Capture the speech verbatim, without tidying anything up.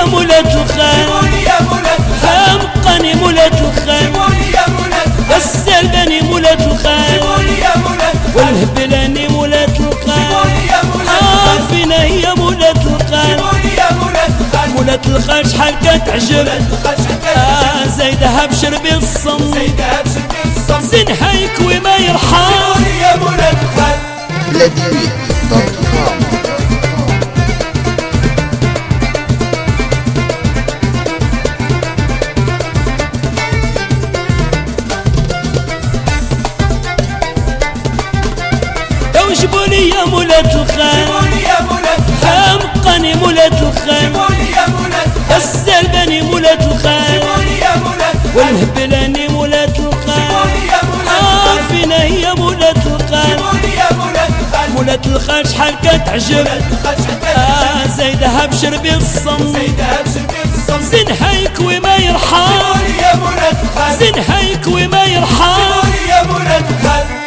مولات الخال خامقاني مولات الخال السلباني مولات الخال والهبلاني مولات الخال عارفينا هي مولات الخال مولات الخال شحال كتعجب آه زايدها بشربي الصم زين حيك وما يرحم يا مولات الخال بلادي دوت كوم. جيبولي يا مولات الخال خامقاني مولات الخال السلباني مولات الخال والهبلاني مولات الخال عارفينا هي مولات الخال مولات الخال شحال كتعجب آه زايدها بشربي الصم زين حيك وما يرحم زين حيك وما يرحم.